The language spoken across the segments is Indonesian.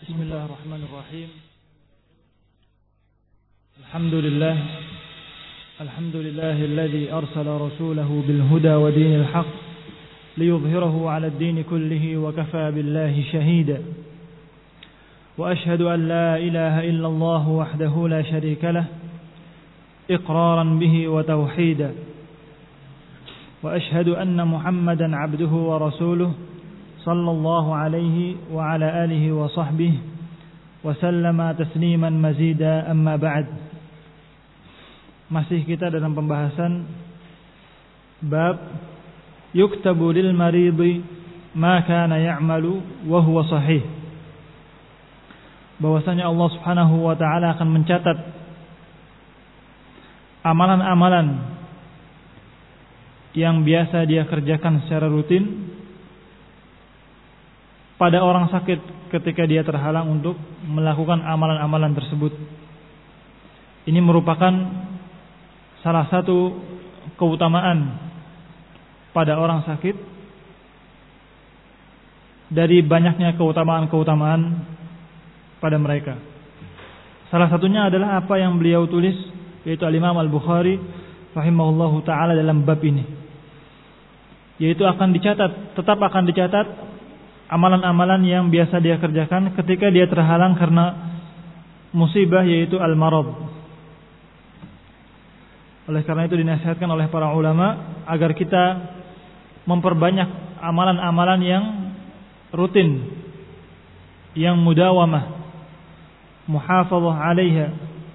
بسم الله الرحمن الرحيم. الحمد لله الذي أرسل رسوله بالهدى ودين الحق ليظهره على الدين كله وكفى بالله شهيدا. وأشهد أن لا إله إلا الله وحده لا شريك له إقرارا به وتوحيدا. وأشهد أن محمدا عبده ورسوله صلى الله عليه وعلى آله وصحبه وسلم تسليما مزيدا. أما بعد. Masih kita dalam pembahasan bab yuktabu lil maridi ma kana ya'malu wa huwa sahih. Bahwasanya Allah Subhanahu wa taala akan mencatat amalan-amalan yang biasa dia kerjakan secara rutin pada orang sakit ketika dia terhalang untuk melakukan amalan-amalan tersebut. Ini merupakan salah satu keutamaan pada orang sakit dari banyaknya keutamaan-keutamaan pada mereka. Salah satunya adalah apa yang beliau tulis, yaitu Al-Imam Al-Bukhari rahimahullahu ta'ala dalam bab ini, yaitu tetap akan dicatat amalan-amalan yang biasa dia kerjakan ketika dia terhalang karena musibah, yaitu al-marad. Oleh karena itu dinasihatkan oleh para ulama agar kita memperbanyak amalan-amalan yang rutin, yang mudawamah, muhafazah 'alaiha.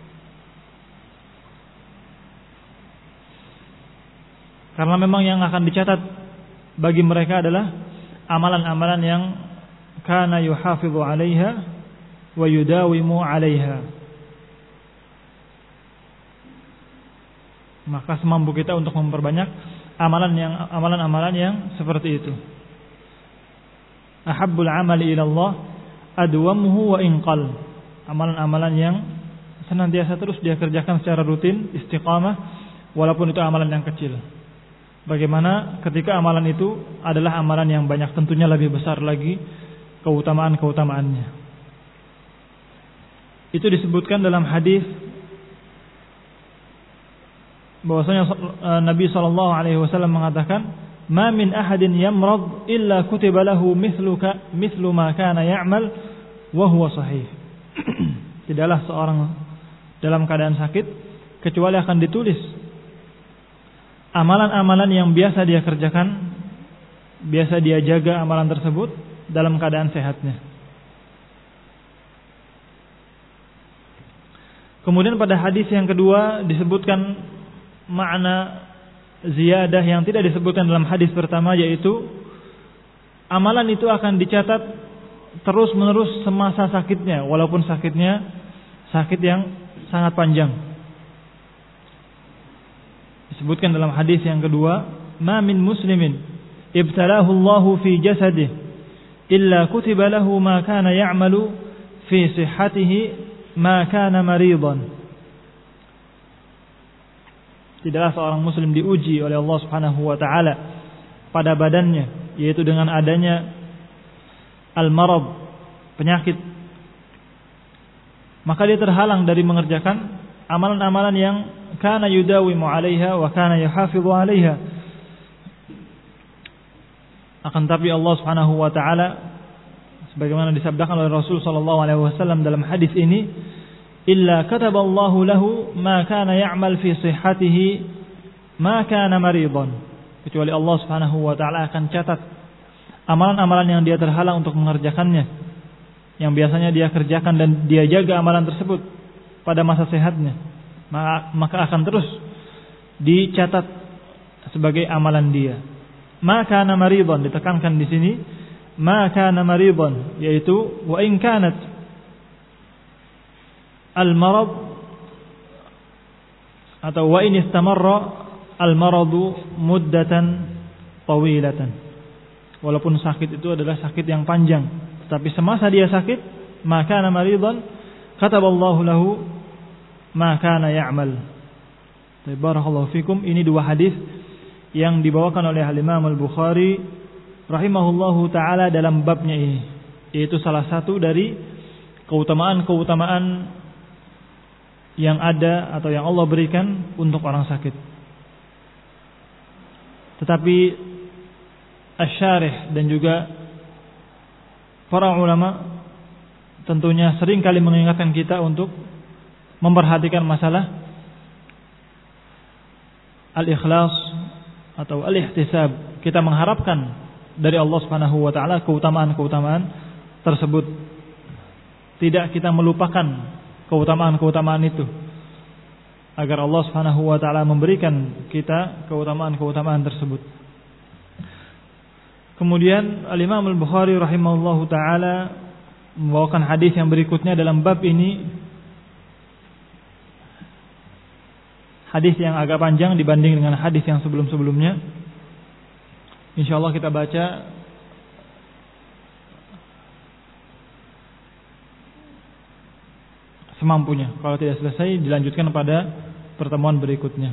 Karena memang yang akan dicatat bagi mereka adalah amalan-amalan yang kana yuhafizu 'alaiha wa yudawimu 'alaiha. Maka semampu kita untuk memperbanyak amalan-amalan yang seperti itu. Ahabbul amali ila Allah adwamuhu wa inqal. Amalan-amalan yang senantiasa terus dia kerjakan secara rutin, istiqamah, walaupun itu amalan yang kecil. Bagaimana ketika amalan itu adalah amalan yang banyak, tentunya lebih besar lagi keutamaan-keutamaannya. Itu disebutkan dalam hadis bahwasanya Nabi SAW mengatakan, "Ma min ahadin yamrad illa kutiba lahu mithlu ma kana ya'mal wa huwa sahih." Tidaklah seorang dalam keadaan sakit kecuali akan ditulis amalan-amalan yang biasa dia kerjakan, biasa dia jaga amalan tersebut dalam keadaan sehatnya. Kemudian pada hadis yang kedua disebutkan makna ziyadah yang tidak disebutkan dalam hadis pertama, yaitu amalan itu akan dicatat terus menerus semasa sakitnya, walaupun sakitnya sakit yang sangat panjang. Disebutkan dalam hadis yang kedua, ma min muslimin ibtalahu Allahu fi jasadihi illa kutiba lahu ma kana ya'malu fi sihhatihi ma kana maridan. Tidaklah seorang muslim diuji oleh Allah Subhanahu wa taala pada badannya, yaitu dengan adanya al-marad, penyakit, maka dia terhalang dari mengerjakan amalan-amalan yang kana yudawimu 'alaiha wa kana yuhafizu 'alaiha. Akan tapi Allah Subhanahu wa taala sebagaimana disabdakan oleh Rasul sallallahu alaihi wasallam dalam hadis ini, illa kataballahu lahu ma kana ya'mal fi sihhatihi ma kana maridan. Kecuali Allah Subhanahu wa taala akan catat amalan-amalan yang dia terhalang untuk mengerjakannya, yang biasanya dia kerjakan dan dia jaga amalan tersebut pada masa sehatnya, maka akan terus dicatat sebagai amalan dia. Ma kana maridan, ditekankan di sini ma kana maridan, yaitu wa in kanat al-marad atau wa in istamarra al-maradu muddatan tawilatan. Walaupun sakit itu adalah sakit yang panjang, tetapi semasa dia sakit, maka kana maridan kataballahu lahu ma kana ya'mal. Barakallahu fikum. Ini dua hadis yang dibawakan oleh Al-Imam Al-Bukhari rahimahullahu taala dalam babnya ini, yaitu salah satu dari keutamaan-keutamaan yang ada atau yang Allah berikan untuk orang sakit. Tetapi asy-syarih dan juga para ulama tentunya sering kali mengingatkan kita untuk memperhatikan masalah al-ikhlas atau al-ihtisab. Kita mengharapkan dari Allah Subhanahu wa taala keutamaan-keutamaan tersebut. Tidak kita melupakan keutamaan-keutamaan itu, agar Allah Subhanahu wa taala memberikan kita keutamaan-keutamaan tersebut. Kemudian Al-Imam Al-Bukhari rahimahullahu taala membawakan hadis yang berikutnya dalam bab ini. Hadis yang agak panjang dibanding dengan hadis yang sebelum-sebelumnya. Insyaallah kita baca semampunya. Kalau tidak selesai dilanjutkan pada pertemuan berikutnya.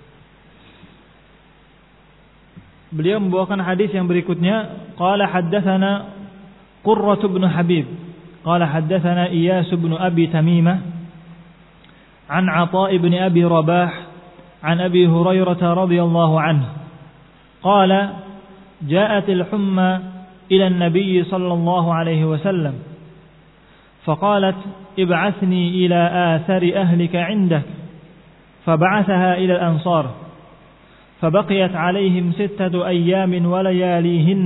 Beliau membawakan hadis yang berikutnya. Qala haddatsana Qurrah bin Habib. Qala haddatsana Iyas bin Abi Tamimah an Atha bin Abi Rabah an Abi Hurairah radhiyallahu anhu. Qala جاءت الحمى إلى النبي صلى الله عليه وسلم فقالت ابعثني إلى آثر أهلك عندك فبعثها إلى الأنصار فبقيت عليهم 6 أيام ولياليهن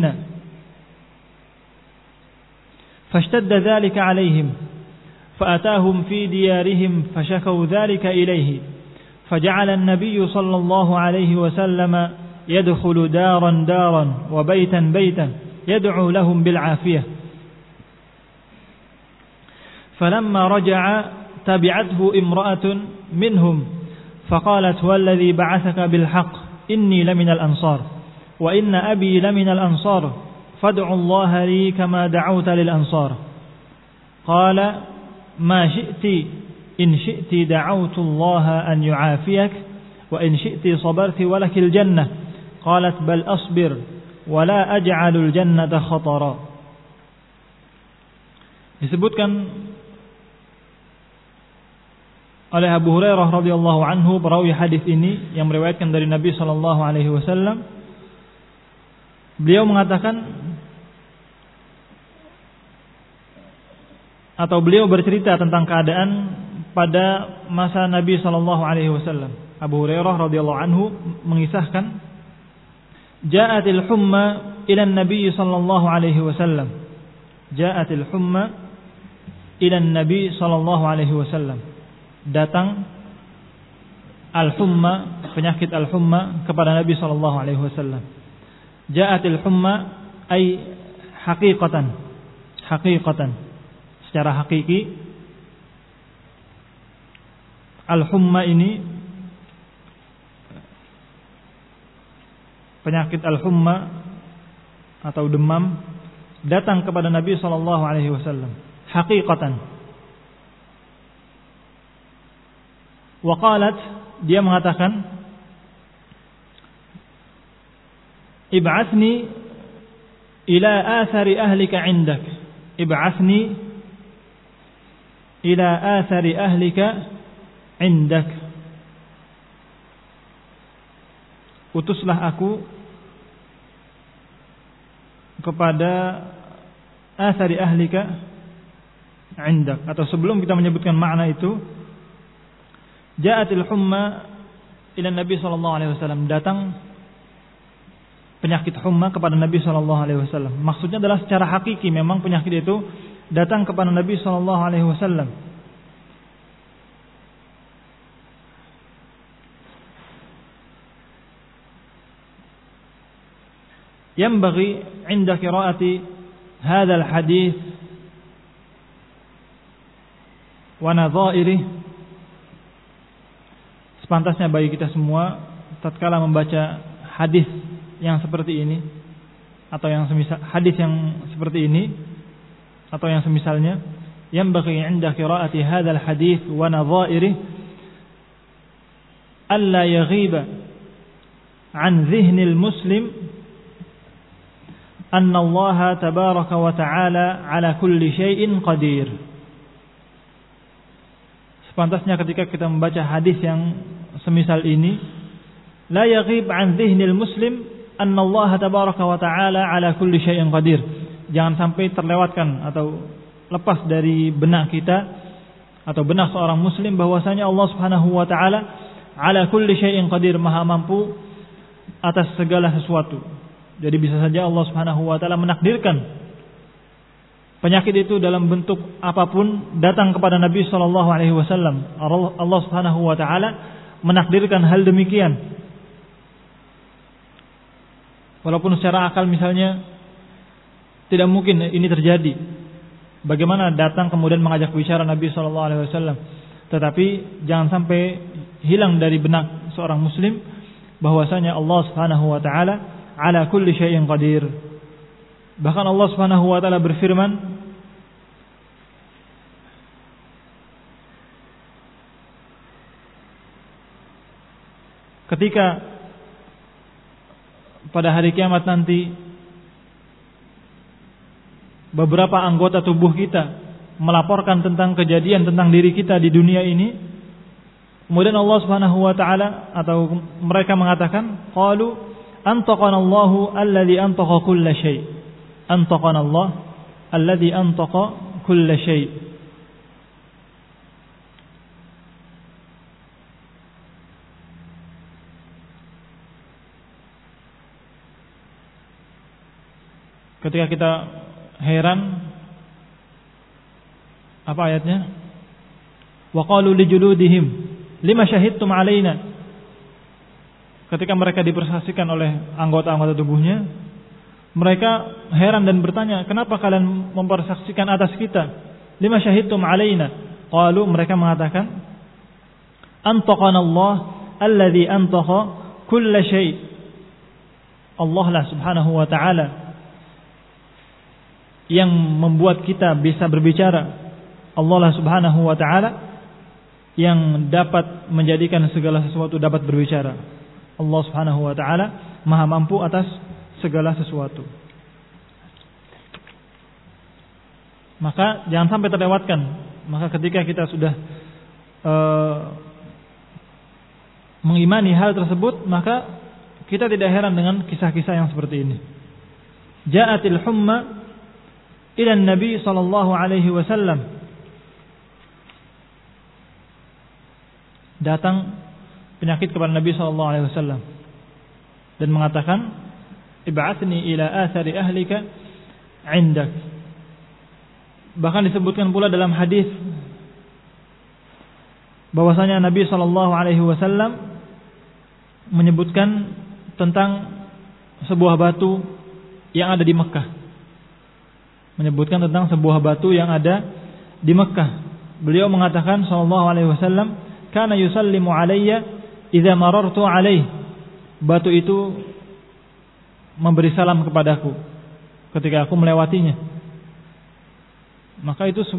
فاشتد ذلك عليهم فأتاهم في ديارهم فشكوا ذلك إليه فجعل النبي صلى الله عليه وسلم يدخل دارا دارا وبيتا بيتا يدعو لهم بالعافية فلما رجع تبعته امرأة منهم فقالت والذي بعثك بالحق إني لمن الأنصار وإن أبي لمن الأنصار فادعوا الله لي كما دعوت للأنصار قال ما شئت إن شئت دعوت الله أن يعافيك وإن شئت صبرت ولك الجنة قالت بل أصبر ولا أجعل الجنة خطرا. Disebutkan oleh Abu Hurairah radhiyallahu anhu perawi hadis ini yang meriwayatkan dari Nabi sallallahu alaihi wasallam. Beliau mengatakan atau beliau bercerita tentang keadaan pada masa Nabi sallallahu alaihi wasallam. Abu Hurairah radhiyallahu anhu mengisahkan Ja'atil humma ila Nabi sallallahu alaihi wasallam. Ja'atil humma ila Nabi sallallahu alaihi wasallam. Datang al-humma, penyakit al-humma kepada Nabi sallallahu alaihi wasallam. Ja'atil humma ay haqiqatan. Haqiqatan. Secara hakiki al-humma ini, penyakit al-humma atau demam, datang kepada Nabi sallallahu alaihi wasallam haqiqatan. Wa qalat, dia mengatakan, ib'athni ila athari ahlika 'indak. Ib'athni ila athari ahlika 'indak. Utuslah aku kepada athari ahlika 'indak. Atau sebelum kita menyebutkan makna itu, ja'atil humma ila Nabi sallallahu alaihi wasallam, datang penyakit humma kepada Nabi sallallahu alaihi wasallam. Maksudnya adalah secara hakiki memang penyakit itu datang kepada Nabi sallallahu alaihi wasallam. Yanbaghi 'inda qira'ati hadzal hadits wa nadha'irih, sepantasnya bagi kita semua tatkala membaca hadis yang seperti ini atau yang semisal hadis yang seperti ini atau yang semisalnya, yanbaghi 'inda qira'ati hadzal hadits wa nadha'irih alla yaghiba 'an dhihnil muslim anna Allah tabaraka wa ta'ala ala kulli syai'in qadir. sepantasnya ketika kita membaca hadis yang semisal ini, la yaghib an dhihnil muslim anna Allah tabaraka wa ta'ala ala kulli syai'in qadir. Jangan sampai terlewatkan atau lepas dari benak kita atau benak seorang muslim bahwasanya Allah Subhanahu wa taala ala kulli syai'in qadir, maha mampu atas segala sesuatu. Jadi bisa saja Allah Subhanahu wa taala menakdirkan penyakit itu dalam bentuk apapun datang kepada Nabi sallallahu alaihi wasallam. Allah Subhanahu wa taala menakdirkan hal demikian. Walaupun secara akal misalnya tidak mungkin ini terjadi. Bagaimana datang kemudian mengajak bicara Nabi sallallahu alaihi wasallam? Tetapi jangan sampai hilang dari benak seorang muslim bahwasanya Allah Subhanahu wa taala ala kulli syai'in qadir. Bahkan Allah Subhanahu wa taala berfirman, ketika pada hari kiamat nanti beberapa anggota tubuh kita melaporkan tentang kejadian tentang diri kita di dunia ini, kemudian Allah Subhanahu wa taala atau mereka mengatakan, qalu antaqana Allahu alladzi antaqa kulla syai'. Antaqana Allah alladzi antaqa kulla syai'. Ketika kita heran, apa ayatnya? Wa qalu li juludihim lima syahidtum alaina. Ketika mereka dipersaksikan oleh anggota-anggota tubuhnya, mereka heran dan bertanya, kenapa kalian mempersaksikan atas kita? Lima syahidtum alaina. Qalu, mereka mengatakan, antaqana Allah alladzi antaqa kulla syai'. Allah lah Subhanahu wa taala yang membuat kita bisa berbicara. Allah lah Subhanahu wa taala yang dapat menjadikan segala sesuatu dapat berbicara. Allah Subhanahu wa taala maha mampu atas segala sesuatu. Maka jangan sampai terlewatkan. Maka ketika kita sudah mengimani hal tersebut, maka kita tidak heran dengan kisah-kisah yang seperti ini. Ja'atil humma ila Nabi sallallahu alaihi wasallam. Datang penyakit kepada Nabi sallallahu alaihi wasallam dan mengatakan, ib'athni ila athari ahlika 'indak. Bahkan disebutkan pula dalam hadis bahwasanya Nabi sallallahu alaihi wasallam menyebutkan tentang sebuah batu yang ada di Mekah. Menyebutkan tentang sebuah batu yang ada di Mekah. Beliau mengatakan sallallahu alaihi wasallam, kana yusallimu alayya idza marartu alaihi. Batu itu memberi salam kepadaku ketika aku melewatinya. Maka itu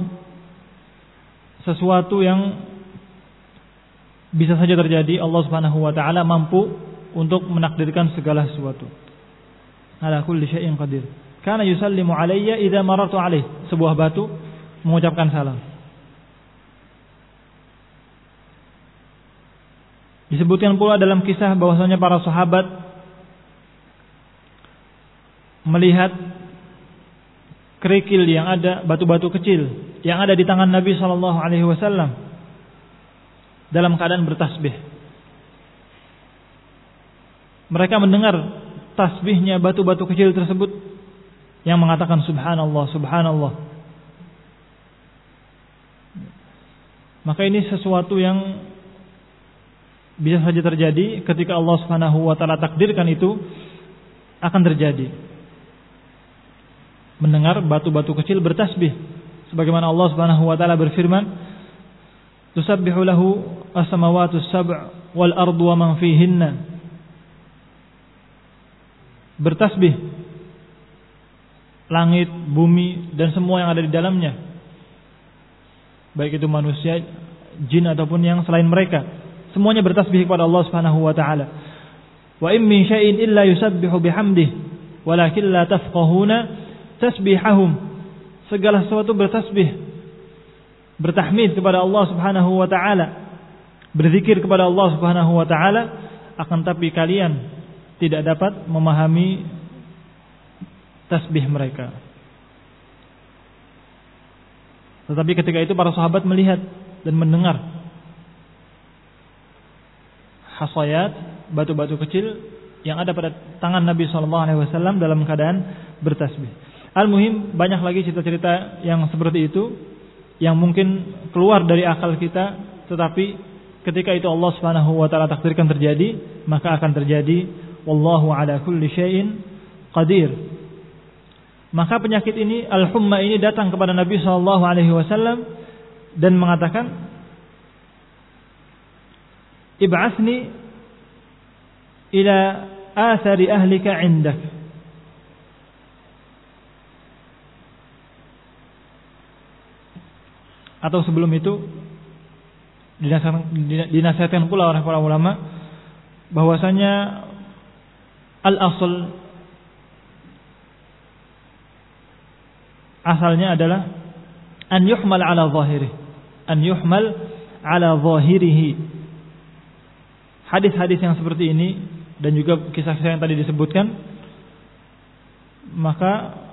sesuatu yang bisa saja terjadi. Allah Subhanahu wa taala mampu untuk menakdirkan segala sesuatu. Ala kulli syai'in qadir. Kana yusallimu alayya idza marartu alaihi. Sebuah batu mengucapkan salam. Disebutkan pula dalam kisah bahwasanya para sahabat melihat kerikil yang ada, batu-batu kecil yang ada di tangan Nabi sallallahu alaihi wasallam dalam keadaan bertasbih. Mereka mendengar tasbihnya batu-batu kecil tersebut yang mengatakan subhanallah, subhanallah. Maka ini sesuatu yang bisa saja terjadi ketika Allah Subhanahu wa taala takdirkan itu akan terjadi. Mendengar batu-batu kecil bertasbih, sebagaimana Allah Subhanahu wa taala berfirman, tusabbihu lahu as-samawati as-sab' wal ardu wa man fihinna. Bertasbih langit, bumi dan semua yang ada di dalamnya, baik itu manusia, jin ataupun yang selain mereka, semuanya bertasbih kepada Allah Subhanahu wa taala. Wa in min syai'in illa yusabbihu bihamdihi walakin la tafqahuna tasbihahum. Segala sesuatu bertasbih bertahmid kepada Allah Subhanahu wa taala, berzikir kepada Allah Subhanahu wa taala, akan tapi kalian tidak dapat memahami tasbih mereka. Tetapi ketika itu para sahabat melihat dan mendengar hasayat, batu-batu kecil yang ada pada tangan Nabi SAW dalam keadaan bertasbih. Al-muhim, banyak lagi cerita-cerita yang seperti itu yang mungkin keluar dari akal kita, tetapi ketika itu Allah Subhanahu wa taala takdirkan terjadi, maka akan terjadi. Wallahu ala kulli syai'in qadir. Maka penyakit ini, al-humma ini, datang kepada Nabi SAW dan mengatakan, ib'athni ila athari ahlika indak. Atau sebelum itu dinasihatkan pula oleh para ulama bahwasanya al-asl, asalnya adalah an yuhmal ala zahirihi, an yuhmal ala zahirihi. Hadis-hadis yang seperti ini dan juga kisah-kisah yang tadi disebutkan, maka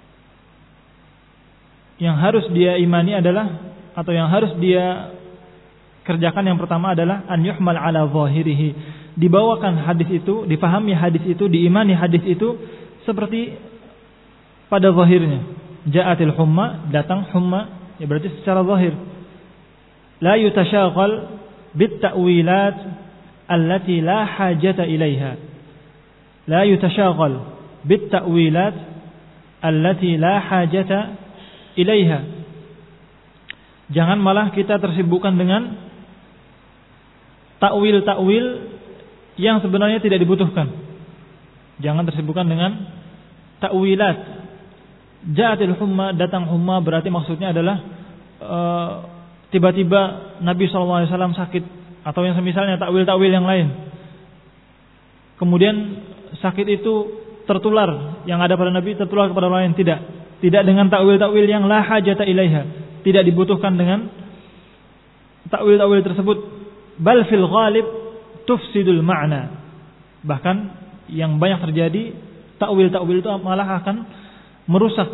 yang harus dia imani adalah, atau yang harus dia kerjakan yang pertama adalah an yuhmal ala zahirihi, dibawakan hadis itu, dipahami hadis itu, diimani hadis itu seperti pada zahirnya. Ja'atil humma, datang humma, ya berarti secara zahir. La yutashaghal bit ta'wilat allati la hajata ilaiha. La yutashaghal bit ta'wilat allati la hajata ilaiha. Jangan malah kita tersibukkan dengan takwil-takwil yang sebenarnya tidak dibutuhkan. Jangan tersibukkan dengan takwilat. Ja'atil humma, datang humma, berarti maksudnya adalah tiba-tiba Nabi SAW sakit, atau yang semisalnya takwil-takwil yang lain. Kemudian sakit itu tertular, yang ada pada Nabi tertular kepada orang lain. Tidak dengan takwil-takwil yang la hajata ilaiha, tidak dibutuhkan dengan takwil-takwil tersebut. Bal fil ghalib tufsidul ma'na. Bahkan yang banyak terjadi, takwil-takwil itu malah akan merusak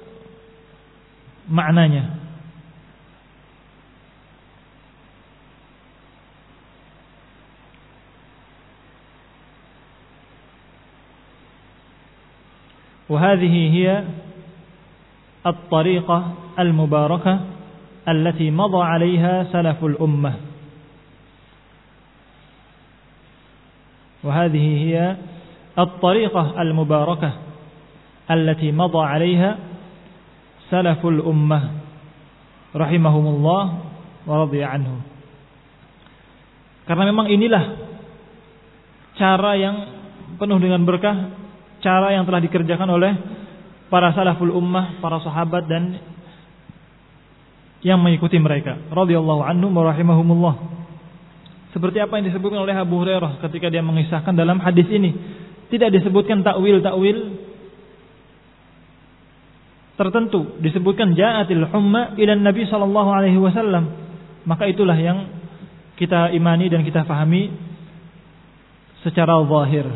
maknanya. وهذه هي الطريقة المباركة التي مضى عليها سلف الأمة. وهذه هي الطريقة المباركة التي مضى عليها سلف الأمة رحمهم الله ورضي عنهم. Karena memang inilah cara yang penuh dengan berkah, cara yang telah dikerjakan oleh para salaful ummah, para sahabat dan yang mengikuti mereka radhiyallahu anhum wa rahimahumullah. Seperti apa yang disebutkan oleh Abu Hurairah ketika dia mengisahkan dalam hadis ini, tidak disebutkan takwil-takwil tertentu, disebutkan ja'atil humma ila Nabi sallallahu alaihi wasallam. Maka itulah yang kita imani dan kita fahami secara zahir.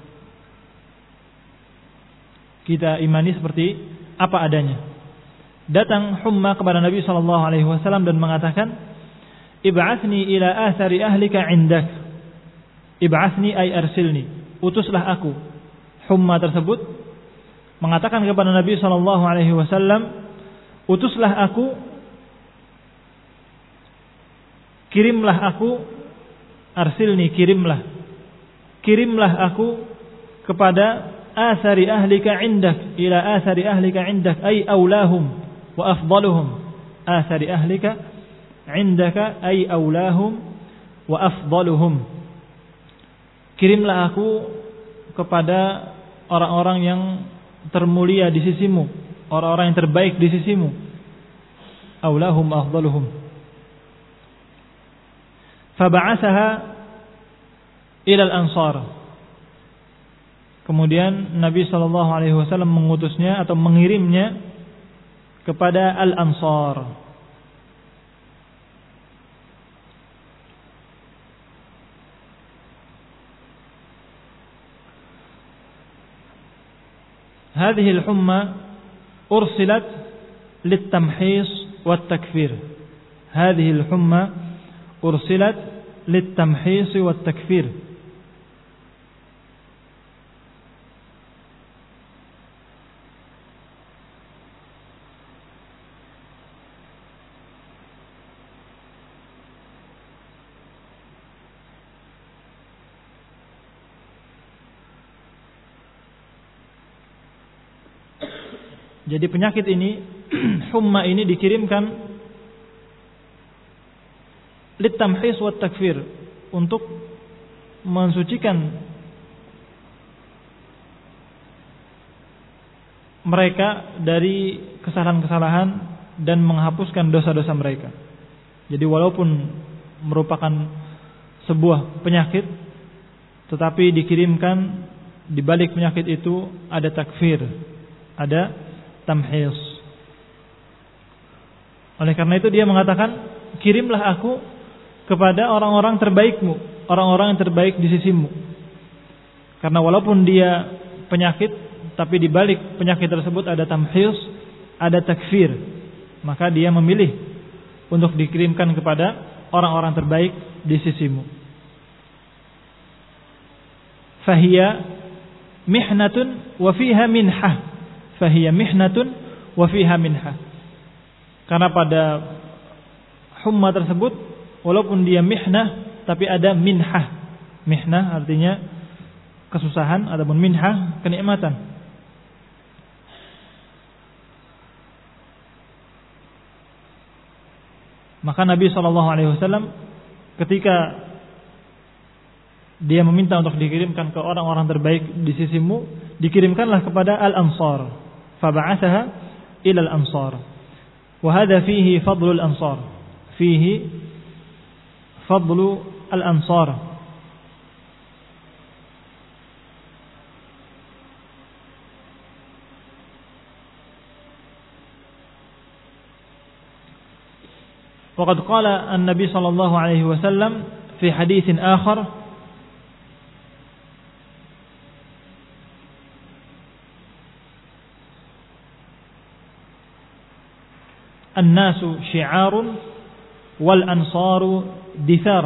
Kita imani seperti apa adanya. Datang humma kepada Nabi sallallahu alaihi wasallam dan mengatakan, ib'athni ila athari ahlika indak. Ib'athni ay arsilni, utuslah aku. Humma tersebut mengatakan kepada Nabi sallallahu alaihi wasallam, utuslah aku, kirimlah aku, arsilni, kirimlah aku kepada athari ahlika indak, ila athari ahlika indak ay aulahum wa afdaluhum. Athari ahlika indaka ay aulahum wa afdaluhum. Kirimlah aku kepada orang-orang yang termulia di sisimu, orang-orang yang terbaik di sisimu. Aulahum afdaluhum. Faba'athaha ila al-ansar. Kemudian Nabi SAW mengutusnya atau mengirimnya kepada Al-Ansar. hadhihi al-humma ursilat lit-tamhis wat-takfir. Hadhihi al-humma ursilat lit-tamhis wat-takfir. Jadi penyakit ini, humma ini dikirimkan litamhis wa takfir, untuk mensucikan mereka dari kesalahan-kesalahan dan menghapuskan dosa-dosa mereka. Jadi walaupun merupakan sebuah penyakit, tetapi dikirimkan di balik penyakit itu ada takfir, ada tamhis. Oleh karena itu dia mengatakan, kirimlah aku kepada orang-orang terbaikmu, orang-orang yang terbaik di sisimu. Karena walaupun dia penyakit, tapi di balik penyakit tersebut ada tamhis, ada takfir, maka dia memilih untuk dikirimkan kepada orang-orang terbaik di sisimu. Fahiya mihnatun wa fiha minhah. Fahiya mihnatun wa fiha minha. Karena pada humma tersebut walaupun dia mihnah tapi ada minhah. Mihnah artinya kesusahan, adapun minhah kenikmatan. Maka Nabi SAW ketika dia meminta untuk dikirimkan ke orang-orang terbaik di sisimu, dikirimkanlah kepada al-ansar. Faba'athaha ila al-ansar. Wa hadha fihi fadlu al-ansar. Fihi fadlu al-ansar. وقد قال النبي صلى الله عليه وسلم في حديث آخر: الناس شعار والأنصار دثار.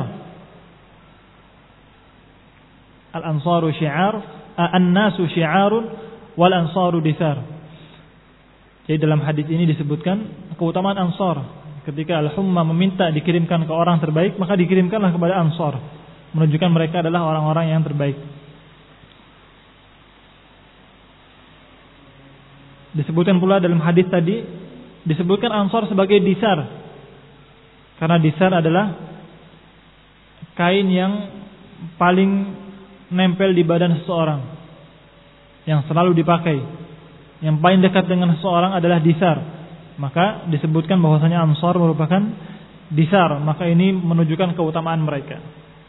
الأنصار شعار، الناس شعار والأنصار دثار. Jadi dalam hadis ini disebutkan keutamaan Ansar. Ketika Al-Humma meminta dikirimkan ke orang terbaik, maka dikirimkanlah kepada Ansar, menunjukkan mereka adalah orang-orang yang terbaik. Disebutkan pula dalam hadis tadi, disebutkan Ansar sebagai disar, karena disar adalah kain yang paling nempel di badan seseorang, yang selalu dipakai. Yang paling dekat dengan seseorang adalah disar. Maka disebutkan bahwasanya Ansar merupakan disar. Maka ini menunjukkan keutamaan mereka.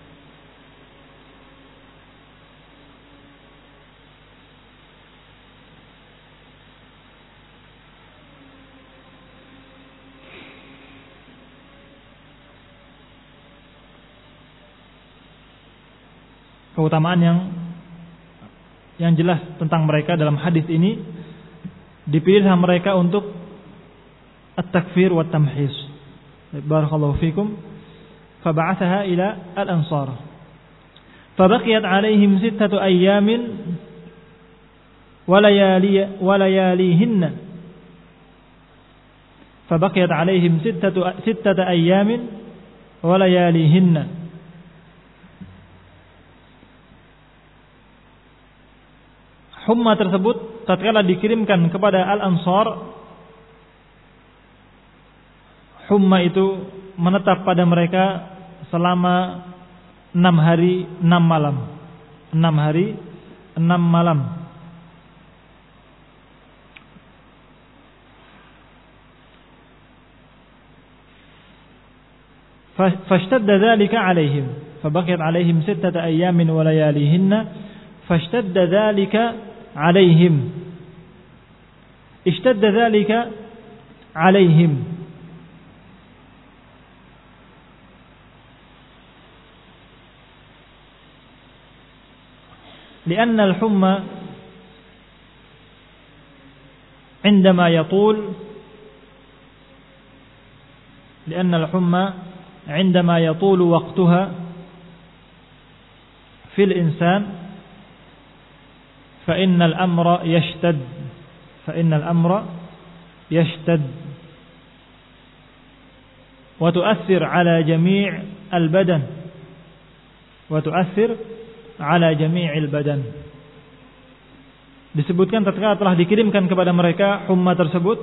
Keutamaan yang jelas tentang mereka dalam hadis ini, dipilihlah mereka untuk at-takfir wa tamhis. Barakallahu fikum. Faba'athaha ila al-ansar. Fabaqiyat alaihim 6 ayyamin wa layalihinna. Fabaqiyat alaihim 6 ayyamin wa layalihinna. Humma tersebut tatkala dikirimkan kepada Al-Ansar, humma itu menetap pada mereka selama 6 hari 6 malam. 6 hari 6 malam. Fashtadda dhalika alaihim. Fabaqiyat alaihim 6 ayyamin wa layalihinna. Fashtadda dhalika عليهم. اشتد ذلك عليهم لأن الحمى عندما يطول لأن الحمى عندما يطول وقتها في الإنسان فإن الأمر يشتد وتؤثر على جميع البدن Disebutkan tatkala telah dikirimkan kepada mereka humma tersebut,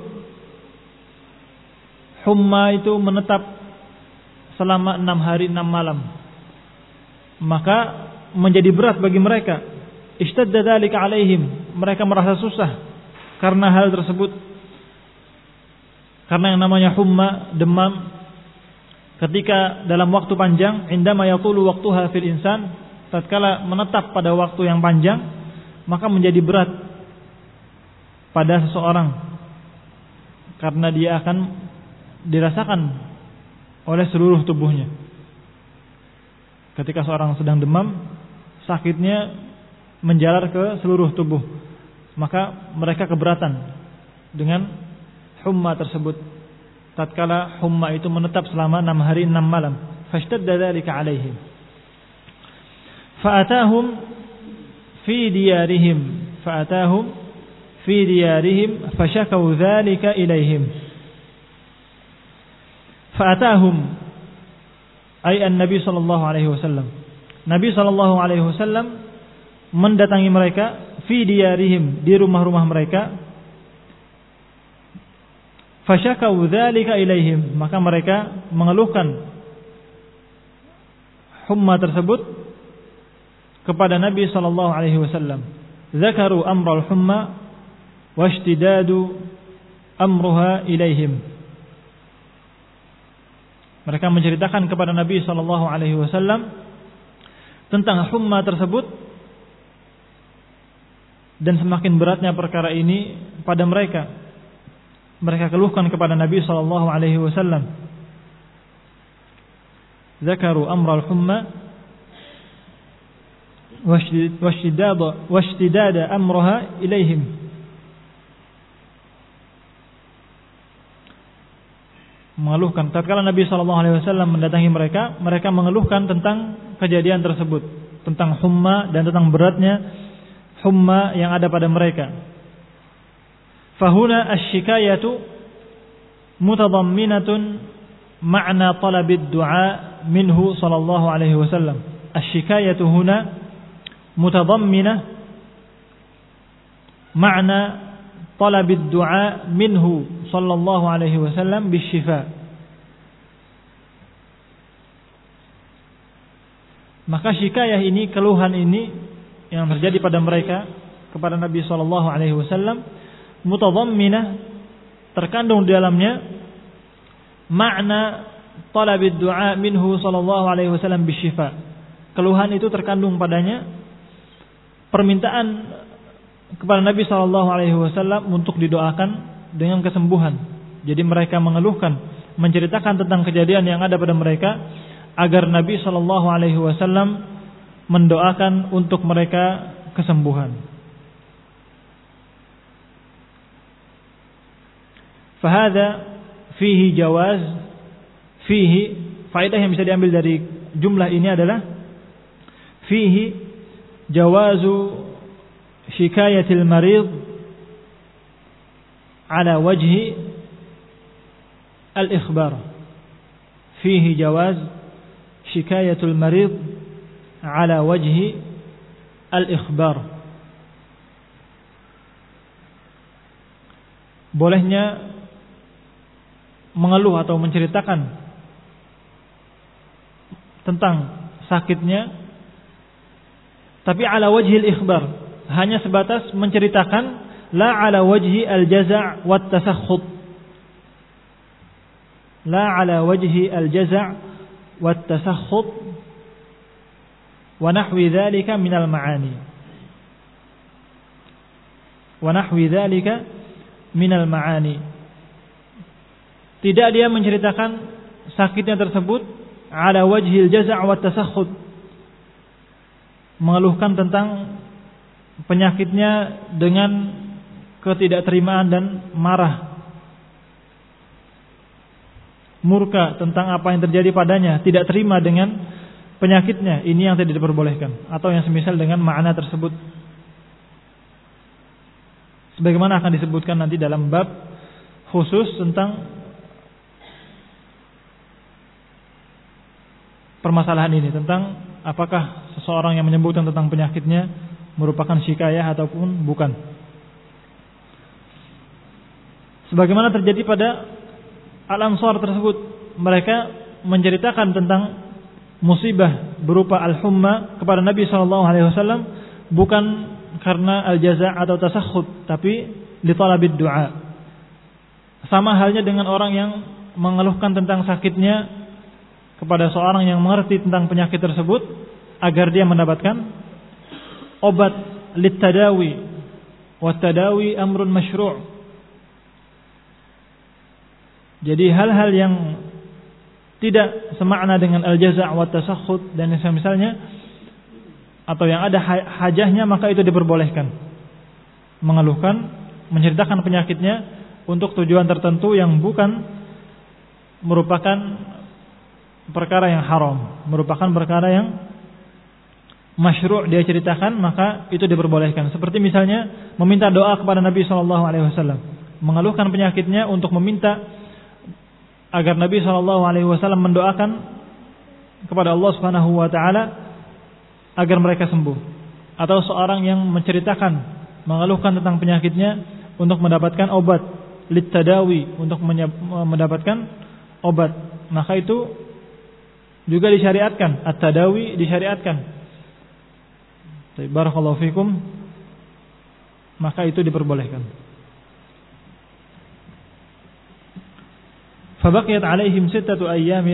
humma itu menetap selama 6 hari 6 malam, maka menjadi berat bagi mereka. Ishtadda dzalika alaihim, mereka merasa susah karena hal tersebut. Karena yang namanya humma, demam, ketika dalam waktu panjang, indama yatulu waqtuha fil insan, tatkala menetap pada waktu yang panjang, maka menjadi berat pada seseorang karena dia akan dirasakan oleh seluruh tubuhnya. Ketika seorang sedang demam, sakitnya menjalar ke seluruh tubuh, maka mereka keberatan dengan humma tersebut tatkala humma itu menetap selama 6 hari 6 malam. Fashtadda dzalika alaihim fa'atahum في ديارهم فشكوا ذلك إليهم فأتاهم أي النبي صلى الله عليه وسلم Nabi sallallahu alaihi wasallam mendatangi mereka fi diyarihim, di rumah-rumah mereka, fashakau dzalika ilaihim, maka mereka mengeluhkan humma tersebut kepada Nabi sallallahu alaihi wasallam. Zakaru amral humma washtidadu amruha ilaihim. Mereka menceritakan kepada Nabi sallallahu alaihi wasallam tentang humma tersebut dan semakin beratnya perkara ini pada mereka. Mereka keluhkan kepada Nabi sallallahu alaihi wasallam. Zakaru amral humma washtidada amruha ilaihim. Mengeluhkan tatkala Nabi sallallahu alaihi wasallam mendatangi mereka, mereka mengeluhkan tentang kejadian tersebut, tentang humma dan tentang beratnya humma yang ada pada mereka. Fahuna asy-syikayatu mutadamminatun ma'na talabid du'a minhu sallallahu alaihi wasallam. Asy-syikayatu huna mutadamminah ma'na talabid du'a minhu sallallahu alaihi wasallam bisyifa. Maka syikayah ini, keluhan ini yang terjadi pada mereka kepada Nabi sallallahu alaihi wasallam, mutadamminah, terkandung di dalamnya makna talabid du'a minhu sallallahu alaihi wasallam bisyifa. Keluhan itu terkandung padanya permintaan kepada Nabi sallallahu alaihi wasallam untuk didoakan dengan kesembuhan. Jadi mereka mengeluhkan, menceritakan tentang kejadian yang ada pada mereka agar Nabi sallallahu alaihi wasallam mendoakan untuk mereka kesembuhan. Fahada fihi jawaz, fihi, faedah yang bisa diambil dari jumlah ini adalah fihi jawazu shikayatil marid ala wajhi al-ikhbar. Fihi jawaz shikayatul marid ala wajhi al-ikhbar. Bolehnya mengeluh atau menceritakan tentang sakitnya, tapi ala wajhi al-ikhbar, hanya sebatas menceritakan, la ala wajhi al-jaza' wat tasakhut. La ala wajhi al-jaza' wat tasakhut wa nahwi dzalika minal ma'ani. Wa nahwi dzalika minal ma'ani. Tidak dia menceritakan sakitnya tersebut ala wajhi al-jaza' wat tasakhut, mengeluhkan tentang penyakitnya dengan ketidakterimaan dan marah, murka tentang apa yang terjadi padanya, tidak terima dengan penyakitnya, ini yang tidak diperbolehkan, atau yang semisal dengan makna tersebut. Sebagaimana akan disebutkan nanti dalam bab khusus tentang permasalahan ini, tentang apakah seseorang yang menyebutkan tentang penyakitnya merupakan syikayah ataupun bukan. Sebagaimana terjadi pada Al-Ansar tersebut, mereka menceritakan tentang musibah berupa al-humma kepada Nabi SAW bukan karena al-jaza' atau tasakhut, tapi li talabid du'a. Sama halnya dengan orang yang mengeluhkan tentang sakitnya kepada seorang yang mengerti tentang penyakit tersebut agar dia mendapatkan obat, littadawi wa tadawi amrun masyru'. Jadi hal-hal yang tidak semakna dengan al-jaza' wa tasakhut dan misalnya atau yang ada hajahnya, maka itu diperbolehkan. Mengeluhkan, menceritakan penyakitnya untuk tujuan tertentu yang bukan merupakan perkara yang haram, merupakan perkara yang masyru' dia ceritakan, maka itu diperbolehkan. Seperti misalnya meminta doa kepada Nabi SAW, mengeluhkan penyakitnya untuk meminta agar Nabi SAW mendoakan kepada Allah Subhanahu Wa Taala agar mereka sembuh. Atau seorang yang menceritakan, mengeluhkan tentang penyakitnya untuk mendapatkan obat, littadawi, untuk mendapatkan obat, maka itu juga disyariatkan, at-tadawi disyariatkan. Barakallahu fikum, maka itu diperbolehkan. Fabaqiyat alaihim sittata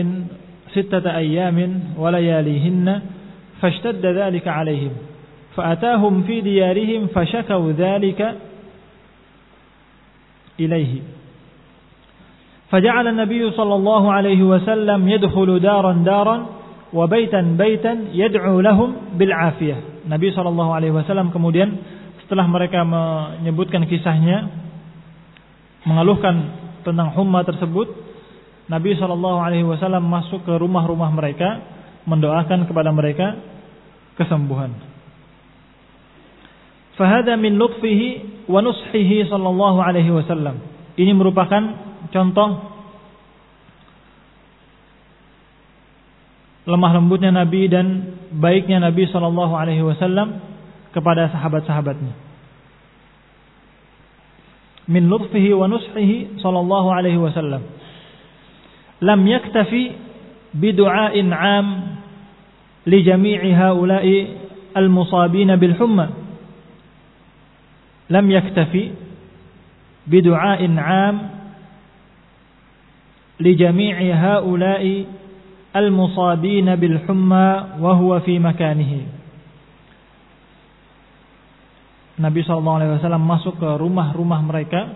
ayyamin wa layalihinna fashtadda dhalika alaihim fa'atahum fi diyarihim fashakaw dhalika ilaihi. فجعل النبي صلى الله عليه وسلم يدخل دارا دارا وبيتا بيتا يدعو لهم بالعافية. Nabi SAW kemudian setelah mereka menyebutkan kisahnya, mengeluhkan tentang humma tersebut, Nabi SAW masuk ke rumah-rumah mereka, mendoakan kepada mereka kesembuhan. Fahada min lutfihi wa nushihi sallallahu alaihi wasallam. Ini merupakan contoh lemah lembutnya Nabi dan baiknya Nabi SAW kepada sahabat-sahabatnya. Min lutfihi wa nushihi sallallahu alaihi wasallam. Lam yaktafi bidu'ain 'am li jami'i haula'i al-musabin bil humma. Lam yaktafi bidu'ain 'am لجميع هؤلاء المصابين بالحمى وهو في مكانه. Nabi SAW masuk ke rumah-rumah mereka,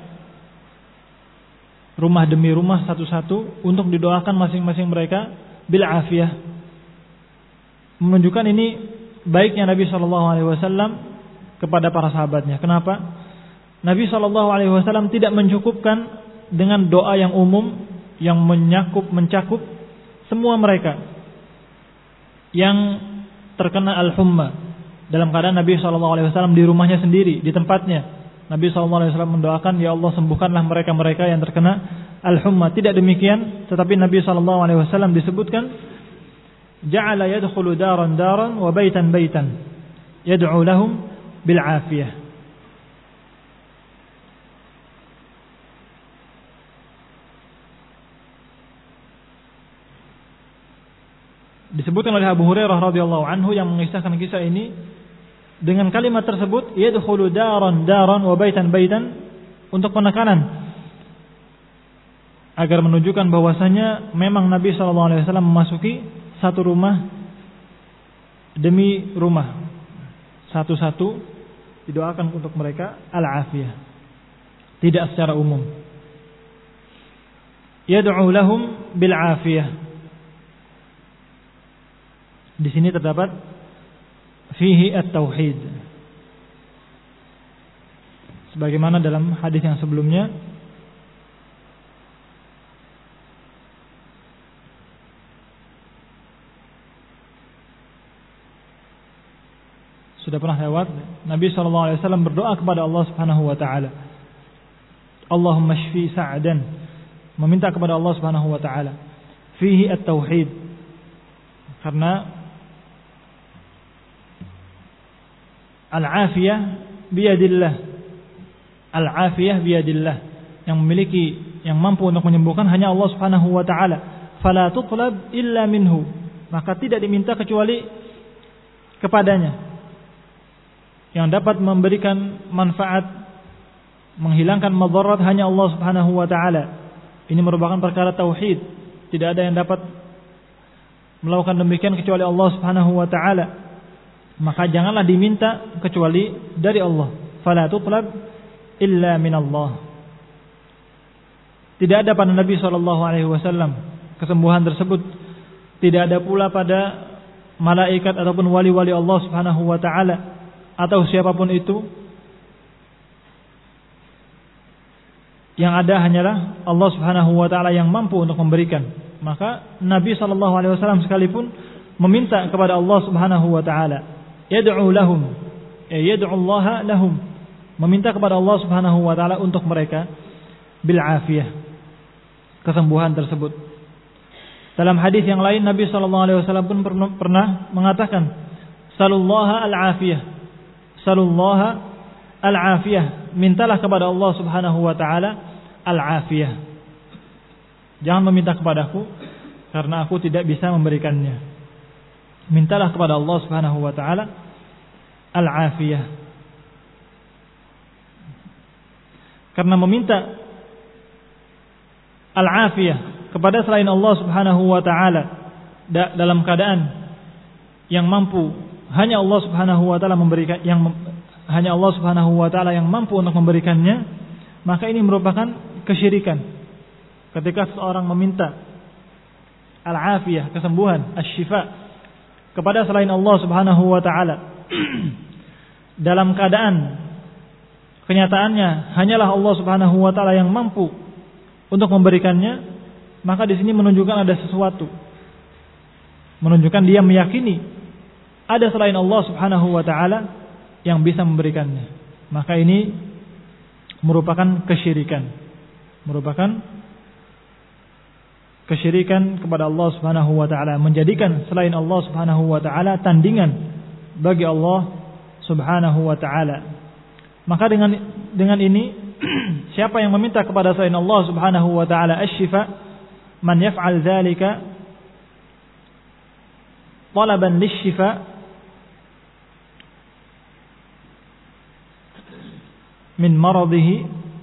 rumah demi rumah satu-satu, untuk didoakan masing-masing mereka bil afiyah. Menunjukkan ini baiknya Nabi SAW kepada para sahabatnya. Kenapa? Nabi SAW tidak mencukupkan dengan doa yang umum yang mencakup semua mereka yang terkena al-humma. Dalam keadaan Nabi SAW di rumahnya sendiri, di tempatnya, Nabi SAW mendoakan, ya Allah sembuhkanlah mereka-mereka yang terkena al-humma. Tidak demikian, tetapi Nabi SAW disebutkan ja'ala yadkhulu daran daran wa baitan baitan yad'u lahum bil afiyah. Disebutkan oleh Abu Hurairah radhiyallahu anhu yang mengisahkan kisah ini dengan kalimat tersebut, yadkhulu daran daran wa baitan baitan, untuk penekanan agar menunjukkan bahwasanya memang Nabi SAW memasuki satu rumah demi rumah, satu-satu didoakan untuk mereka al-afiyah, tidak secara umum. Yad'u lahum bil afiyah. Di sini terdapat fihi at-tauhid. Sebagaimana dalam hadis yang sebelumnya, sudah pernah lewat, Nabi SAW berdoa kepada Allah Subhanahu wa taala, Allahumma shfi Sa'dan, meminta kepada Allah Subhanahu wa taala, fihi at-tauhid, karena al-afiyah biyadillah, al-afiyah biyadillah, yang memiliki, yang mampu untuk menyembuhkan hanya Allah Subhanahu wa taala. Fala tutlab illa minhu, maka tidak diminta kecuali kepadanya. Yang dapat memberikan manfaat, menghilangkan madarat hanya Allah Subhanahu wa taala. Ini merupakan perkara tauhid. Tidak ada yang dapat melakukan demikian kecuali Allah Subhanahu wa taala. Maka janganlah diminta kecuali dari Allah. Fala tutlab illa min Allah. Tidak ada pada Nabi SAW kesembuhan tersebut. Tidak ada pula pada malaikat ataupun wali-wali Allah Subhanahu wa taala atau siapapun itu. Yang ada hanyalah Allah Subhanahu wa taala yang mampu untuk memberikan. Maka Nabi SAW sekalipun meminta kepada Allah Subhanahu wa taala, yad'u lahum, yad'u Allah lahum, meminta kepada Allah Subhanahu wa taala untuk mereka bil afiyah, kesembuhan tersebut. Dalam hadis yang lain Nabi SAW pun pernah mengatakan, salullaha al-afiyah, salullaha al-afiyah, mintalah kepada Allah Subhanahu wa taala al-afiyah. Jangan meminta kepadaku karena aku tidak bisa memberikannya. Mintalah kepada Allah Subhanahu wa taala al-afiyah. Karena meminta al-afiyah kepada selain Allah Subhanahu wa taala dalam keadaan yang mampu hanya Allah Subhanahu wa taala memberikan, yang hanya Allah Subhanahu wa taala yang mampu untuk memberikannya, maka ini merupakan kesyirikan. Ketika seorang meminta al-afiyah, kesembuhan, asy-syifa kepada selain Allah Subhanahu wa taala dalam keadaan kenyataannya hanyalah Allah Subhanahu wa taala yang mampu untuk memberikannya, maka di sini menunjukkan ada sesuatu. Menunjukkan dia meyakini ada selain Allah Subhanahu wa taala yang bisa memberikannya. Maka ini merupakan kesyirikan. Merupakan kesyirikan kepada Allah Subhanahu wa taala, menjadikan selain Allah Subhanahu wa taala tandingan bagi Allah Subhanahu wa taala. Maka dengan ini siapa yang meminta kepada selain Allah Subhanahu wa taala asy-syifa, man yaf'al dzalika talaban lish-syifa min maradihi,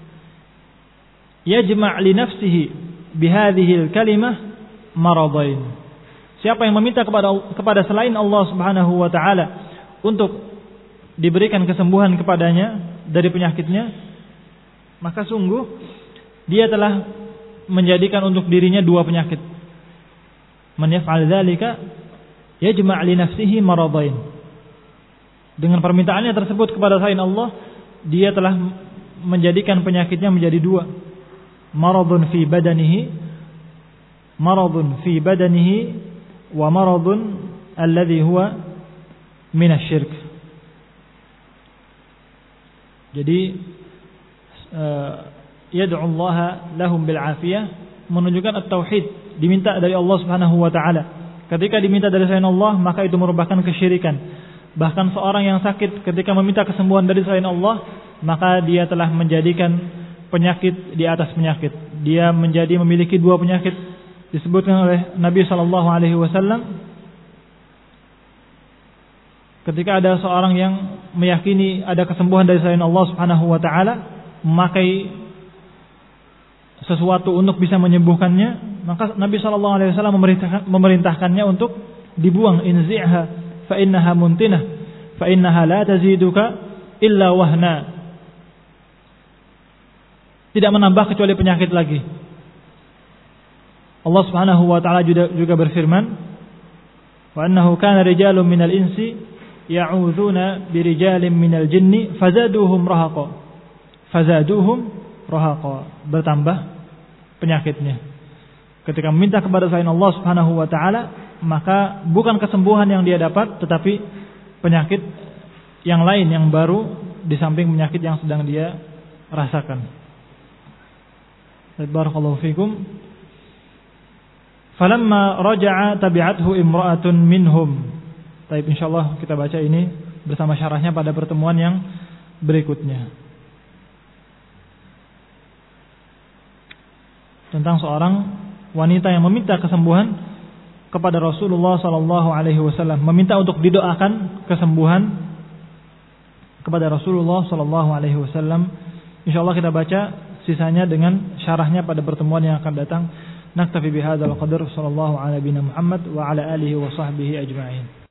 yajma' li nafsihi bihadhihi al-kalimah maradain. Siapa yang meminta kepada selain Allah Subhanahu wa taala untuk diberikan kesembuhan kepadanya dari penyakitnya, maka sungguh dia telah menjadikan untuk dirinya dua penyakit. Man yaf'al dzalika yajma' li nafsihi maradain. Dengan permintaannya tersebut kepada selain Allah, dia telah menjadikan penyakitnya menjadi dua. Maradun fi badanihi, maradun fi badanihi, wa maradun alladhi huwa minasyirk. Jadi yad'u Allah lahum bil afiyah menunjukkan at-tauhid, diminta dari Allah Subhanahu wa taala. Ketika diminta dari selain Allah, maka itu merupakan kesyirikan. Bahkan seorang yang sakit ketika meminta kesembuhan dari selain Allah, maka dia telah menjadikan penyakit di atas penyakit. Dia menjadi memiliki dua penyakit. Disebutkan oleh Nabi SAW, ketika ada seorang yang meyakini ada kesembuhan dari selain Allah Subhanahu wa taala, memakai sesuatu untuk bisa menyembuhkannya, maka Nabi SAW memerintahkannya untuk dibuang. Inzi'ha fa innaha muntinah fa innaha la taziduka illa wahna. Tidak menambah kecuali penyakit lagi. Allah Subhanahu wa taala juga berfirman, wa annahu kana rijalun minal insi ya'udzuna birijalin minal jinni fazaduhum rahaqa. fazaduhum rahaqa, bertambah penyakitnya. Ketika meminta kepada selain Allah Subhanahu wa taala, maka bukan kesembuhan yang dia dapat, tetapi penyakit yang lain yang baru di samping penyakit yang sedang dia rasakan. Barakallahu fikum. Falamma raja'a tabi'athu imra'atun minhum. Baik, insyaallah kita baca ini bersama syarahnya pada pertemuan yang berikutnya. Tentang seorang wanita yang meminta kesembuhan kepada Rasulullah sallallahu alaihi wasallam, meminta untuk didoakan kesembuhan kepada Rasulullah sallallahu alaihi wasallam. Insyaallah kita baca sisanya dengan syarahnya pada pertemuan yang akan datang. Naktafi bihadzal qadar, sallallahu ala nabiyina Muhammad wa ala alihi wa sahbihi ajma'in.